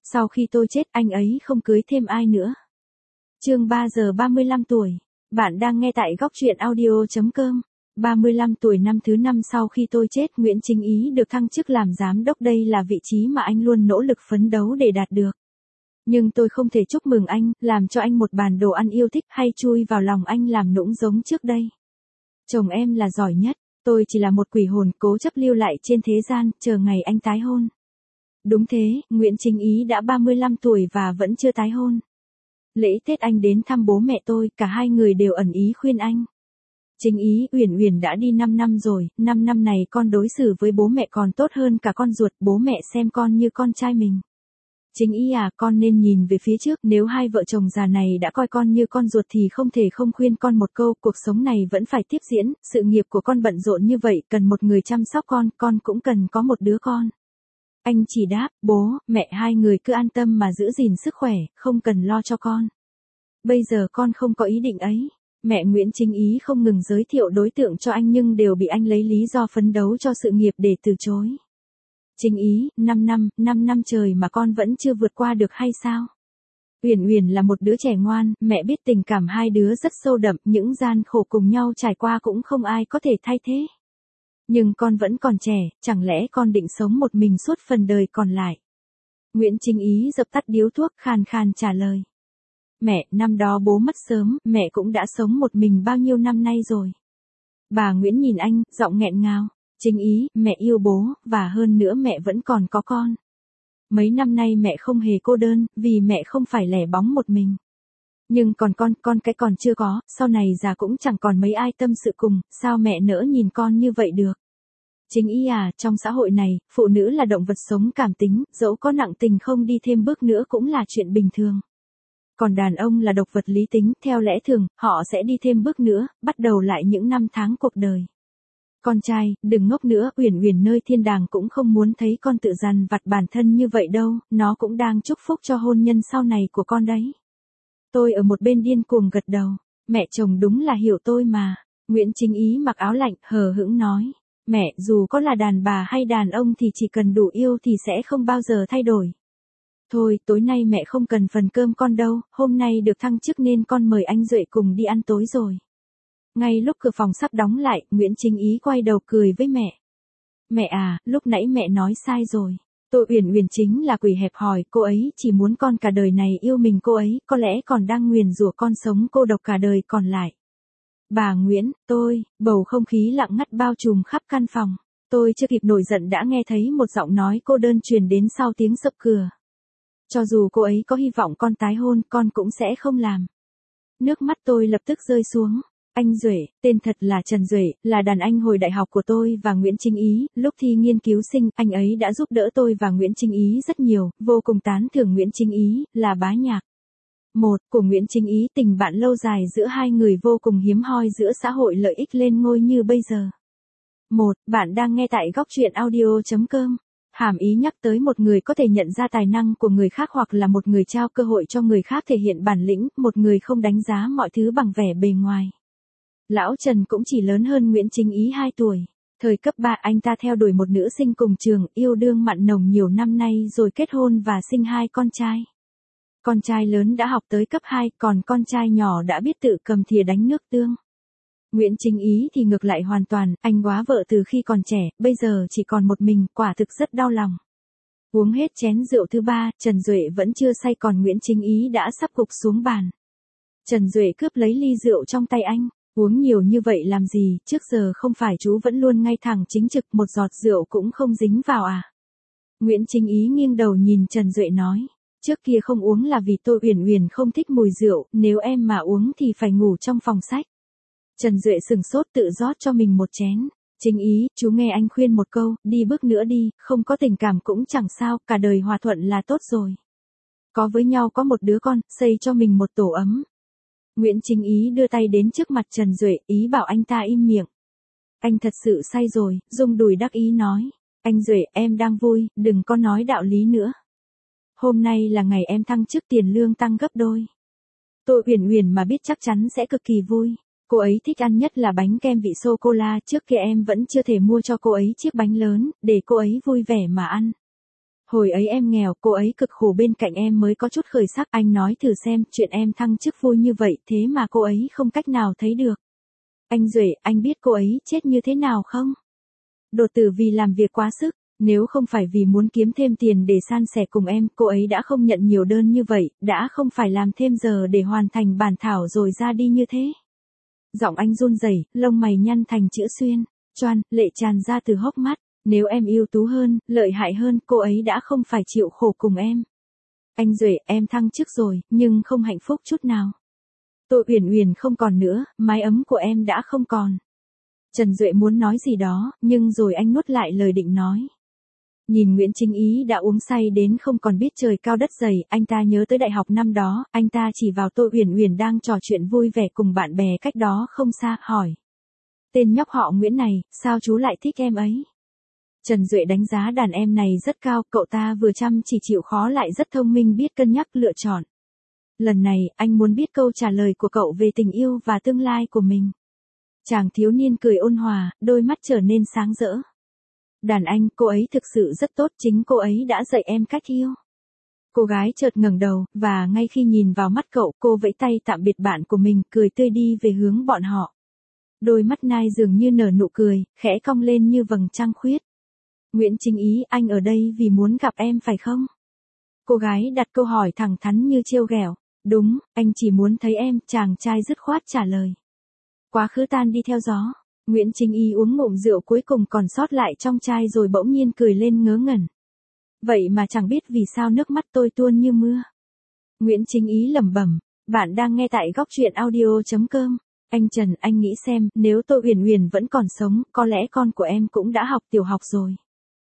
Sau khi tôi chết anh ấy không cưới thêm ai nữa. Chương 3 giờ 35 tuổi. Bạn đang nghe tại góc truyện audio.com. 35 tuổi năm thứ 5 sau khi tôi chết, Nguyễn Chính Ý được thăng chức làm giám đốc, đây là vị trí mà anh luôn nỗ lực phấn đấu để đạt được. Nhưng tôi không thể chúc mừng anh, làm cho anh một bàn đồ ăn yêu thích hay chui vào lòng anh làm nũng giống trước đây. Chồng em là giỏi nhất, tôi chỉ là một quỷ hồn cố chấp lưu lại trên thế gian, chờ ngày anh tái hôn. Đúng thế, Nguyễn Chính Ý đã 35 tuổi và vẫn chưa tái hôn. Lễ Tết anh đến thăm bố mẹ tôi, cả hai người đều ẩn ý khuyên anh. Chính Ý, Uyển Uyển đã đi 5 năm rồi, 5 năm này con đối xử với bố mẹ còn tốt hơn cả con ruột, bố mẹ xem con như con trai mình. Chính Ý à, con nên nhìn về phía trước, nếu hai vợ chồng già này đã coi con như con ruột thì không thể không khuyên con một câu, cuộc sống này vẫn phải tiếp diễn, sự nghiệp của con bận rộn như vậy, cần một người chăm sóc con cũng cần có một đứa con. Anh chỉ đáp, bố, mẹ hai người cứ an tâm mà giữ gìn sức khỏe, không cần lo cho con. Bây giờ con không có ý định ấy. Mẹ Nguyễn Chính Ý không ngừng giới thiệu đối tượng cho anh nhưng đều bị anh lấy lý do phấn đấu cho sự nghiệp để từ chối. Chính Ý, 5 năm trời mà con vẫn chưa vượt qua được hay sao? Uyển Uyển là một đứa trẻ ngoan, mẹ biết tình cảm hai đứa rất sâu đậm, những gian khổ cùng nhau trải qua cũng không ai có thể thay thế. Nhưng con vẫn còn trẻ, chẳng lẽ con định sống một mình suốt phần đời còn lại? Nguyễn Chính Ý dập tắt điếu thuốc, khàn khàn trả lời. Mẹ, năm đó bố mất sớm, mẹ cũng đã sống một mình bao nhiêu năm nay rồi. Bà Nguyễn nhìn anh, giọng nghẹn ngào. Chính Ý, mẹ yêu bố, và hơn nữa mẹ vẫn còn có con. Mấy năm nay mẹ không hề cô đơn, vì mẹ không phải lẻ bóng một mình. Nhưng còn con cái còn chưa có, sau này già cũng chẳng còn mấy ai tâm sự cùng, sao mẹ nỡ nhìn con như vậy được. Chính Ý à, trong xã hội này, phụ nữ là động vật sống cảm tính, dẫu có nặng tình không đi thêm bước nữa cũng là chuyện bình thường. Còn đàn ông là độc vật lý tính, theo lẽ thường, họ sẽ đi thêm bước nữa, bắt đầu lại những năm tháng cuộc đời. Con trai, đừng ngốc nữa, Uyển Uyển nơi thiên đàng cũng không muốn thấy con tự dằn vặt bản thân như vậy đâu, nó cũng đang chúc phúc cho hôn nhân sau này của con đấy. Tôi ở một bên điên cuồng gật đầu, mẹ chồng đúng là hiểu tôi mà. Nguyễn Chính Ý mặc áo lạnh, hờ hững nói, mẹ, dù có là đàn bà hay đàn ông thì chỉ cần đủ yêu thì sẽ không bao giờ thay đổi. Thôi, tối nay mẹ không cần phần cơm con đâu, hôm nay được thăng chức nên con mời anh Duệ cùng đi ăn tối rồi. Ngay lúc cửa phòng sắp đóng lại, Nguyễn Chính Ý quay đầu cười với mẹ. Mẹ à, lúc nãy mẹ nói sai rồi. Tôi Uyển Uyển chính là quỷ hẹp hòi, cô ấy chỉ muốn con cả đời này yêu mình, cô ấy có lẽ còn đang nguyền rủa con sống cô độc cả đời còn lại. Bà Nguyễn, bầu không khí lặng ngắt bao trùm khắp căn phòng. Tôi chưa kịp nổi giận đã nghe thấy một giọng nói cô đơn truyền đến sau tiếng sập cửa. Cho dù cô ấy có hy vọng con tái hôn, con cũng sẽ không làm. Nước mắt tôi lập tức rơi xuống. Anh Duệ, tên thật là Trần Duệ, là đàn anh hồi đại học của tôi và Nguyễn Chính Ý, lúc thi nghiên cứu sinh, anh ấy đã giúp đỡ tôi và Nguyễn Chính Ý rất nhiều, vô cùng tán thưởng Nguyễn Chính Ý, là bá nhạc. Của Nguyễn Chính Ý, tình bạn lâu dài giữa hai người vô cùng hiếm hoi giữa xã hội lợi ích lên ngôi như bây giờ. Bạn đang nghe tại góc truyện audio.com. Hàm ý nhắc tới một người có thể nhận ra tài năng của người khác hoặc là một người trao cơ hội cho người khác thể hiện bản lĩnh, một người không đánh giá mọi thứ bằng vẻ bề ngoài. Lão Trần cũng chỉ lớn hơn Nguyễn Chính Ý 2 tuổi. Thời cấp 3 anh ta theo đuổi một nữ sinh cùng trường, yêu đương mặn nồng nhiều năm nay rồi kết hôn và sinh 2 con trai. Con trai lớn đã học tới cấp 2, còn con trai nhỏ đã biết tự cầm thìa đánh nước tương. Nguyễn Chính Ý thì ngược lại hoàn toàn, anh góa vợ từ khi còn trẻ, bây giờ chỉ còn một mình, quả thực rất đau lòng. Uống hết chén rượu thứ 3, Trần Duệ vẫn chưa say còn Nguyễn Chính Ý đã sắp gục xuống bàn. Trần Duệ cướp lấy ly rượu trong tay anh. Uống nhiều như vậy làm gì, trước giờ không phải chú vẫn luôn ngay thẳng chính trực, một giọt rượu cũng không dính vào à? Nguyễn Chính Ý nghiêng đầu nhìn Trần Duệ nói, trước kia không uống là vì tôi Uyển Uyển không thích mùi rượu, nếu em mà uống thì phải ngủ trong phòng sách. Trần Duệ sừng sốt tự rót cho mình một chén. Chính Ý, chú nghe anh khuyên một câu, đi bước nữa đi, không có tình cảm cũng chẳng sao, cả đời hòa thuận là tốt rồi. Có với nhau có một đứa con, xây cho mình một tổ ấm. Nguyễn Chính Ý đưa tay đến trước mặt Trần Duệ, ý bảo anh ta im miệng. Anh thật sự say rồi, rung đùi đắc ý nói. Anh Duệ, em đang vui, đừng có nói đạo lý nữa. Hôm nay là ngày em thăng chức, tiền lương tăng gấp đôi. Tôi Uyển Uyển mà biết chắc chắn sẽ cực kỳ vui. Cô ấy thích ăn nhất là bánh kem vị sô-cô-la, trước kia em vẫn chưa thể mua cho cô ấy chiếc bánh lớn, để cô ấy vui vẻ mà ăn. Hồi ấy em nghèo, cô ấy cực khổ bên cạnh em mới có chút khởi sắc. Anh nói thử xem, chuyện em thăng chức vui như vậy thế mà cô ấy không cách nào thấy được. Anh Duệ, anh biết cô ấy chết như thế nào không? Đột tử vì làm việc quá sức. Nếu không phải vì muốn kiếm thêm tiền để san sẻ cùng em, cô ấy đã không nhận nhiều đơn như vậy, đã không phải làm thêm giờ để hoàn thành bản thảo rồi ra đi như thế. Giọng anh run rẩy, lông mày nhăn thành chữ xuyên, choan, lệ tràn ra từ hốc mắt. Nếu em ưu tú hơn, lợi hại hơn, cô ấy đã không phải chịu khổ cùng em. Anh Duệ, em thăng chức rồi, nhưng không hạnh phúc chút nào. Tô Uyển Uyển không còn nữa, mái ấm của em đã không còn. Trần Duệ muốn nói gì đó, nhưng rồi anh nuốt lại lời định nói. Nhìn Nguyễn Chính Ý đã uống say đến không còn biết trời cao đất dày, anh ta nhớ tới đại học năm đó, anh ta chỉ vào Tô Uyển Uyển đang trò chuyện vui vẻ cùng bạn bè cách đó không xa, hỏi. Tên nhóc họ Nguyễn này, sao chú lại thích em ấy? Trần Duệ đánh giá đàn em này rất cao, cậu ta vừa chăm chỉ chịu khó lại rất thông minh, biết cân nhắc lựa chọn. Lần này, anh muốn biết câu trả lời của cậu về tình yêu và tương lai của mình. Chàng thiếu niên cười ôn hòa, đôi mắt trở nên sáng rỡ. Đàn anh, cô ấy thực sự rất tốt, chính cô ấy đã dạy em cách yêu. Cô gái chợt ngẩng đầu, và ngay khi nhìn vào mắt cậu, cô vẫy tay tạm biệt bạn của mình, cười tươi đi về hướng bọn họ. Đôi mắt nai dường như nở nụ cười, khẽ cong lên như vầng trăng khuyết. Nguyễn Chính Ý, anh ở đây vì muốn gặp em phải không? Cô gái đặt câu hỏi thẳng thắn như trêu ghẹo. Đúng, anh chỉ muốn thấy em, chàng trai dứt khoát trả lời. Quá khứ tan đi theo gió. Nguyễn Chính Ý uống ngụm rượu cuối cùng còn sót lại trong chai rồi bỗng nhiên cười lên ngớ ngẩn. Vậy mà chẳng biết vì sao nước mắt tôi tuôn như mưa. Nguyễn Chính Ý lẩm bẩm, bạn đang nghe tại góc truyện audio.com. Anh Trần, anh nghĩ xem, nếu Tô Uyển Uyển vẫn còn sống, có lẽ con của em cũng đã học tiểu học rồi.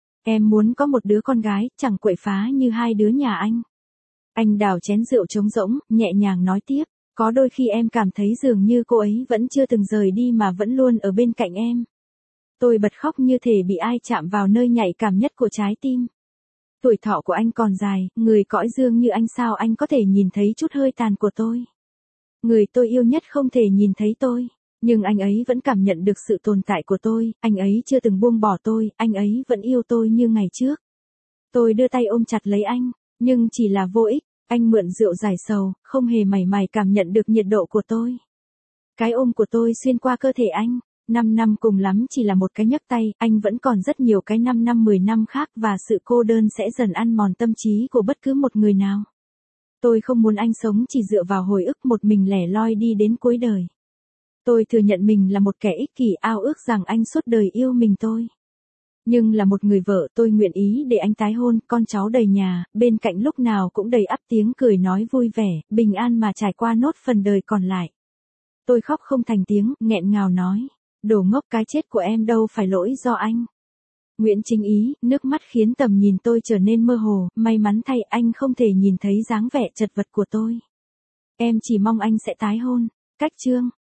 Em muốn có một đứa con gái, chẳng quậy phá như hai đứa nhà anh. Anh đảo chén rượu trống rỗng, nhẹ nhàng nói tiếp. Có đôi khi em cảm thấy dường như cô ấy vẫn chưa từng rời đi mà vẫn luôn ở bên cạnh em. Tôi bật khóc như thể bị ai chạm vào nơi nhạy cảm nhất của trái tim. Tuổi thọ của anh còn dài, người cõi dương như anh sao anh có thể nhìn thấy chút hơi tàn của tôi. Người tôi yêu nhất không thể nhìn thấy tôi. Nhưng anh ấy vẫn cảm nhận được sự tồn tại của tôi, anh ấy chưa từng buông bỏ tôi, anh ấy vẫn yêu tôi như ngày trước. Tôi đưa tay ôm chặt lấy anh, nhưng chỉ là vô ích. Anh mượn rượu giải sầu, không hề mảy may cảm nhận được nhiệt độ của tôi. Cái ôm của tôi xuyên qua cơ thể anh. 5 năm cùng lắm chỉ là một cái nhấc tay, anh vẫn còn rất nhiều cái 5 năm 10 năm khác và sự cô đơn sẽ dần ăn mòn tâm trí của bất cứ một người nào. Tôi không muốn anh sống chỉ dựa vào hồi ức một mình lẻ loi đi đến cuối đời. Tôi thừa nhận mình là một kẻ ích kỷ ao ước rằng anh suốt đời yêu mình tôi. Nhưng là một người vợ tôi nguyện ý để anh tái hôn, con cháu đầy nhà, bên cạnh lúc nào cũng đầy ắp tiếng cười nói vui vẻ, bình an mà trải qua nốt phần đời còn lại. Tôi khóc không thành tiếng, nghẹn ngào nói. Đồ ngốc, cái chết của em đâu phải lỗi do anh. Nguyễn Chính Ý, nước mắt khiến tầm nhìn tôi trở nên mơ hồ, may mắn thay anh không thể nhìn thấy dáng vẻ chật vật của tôi. Em chỉ mong anh sẽ tái hôn. Cách chương.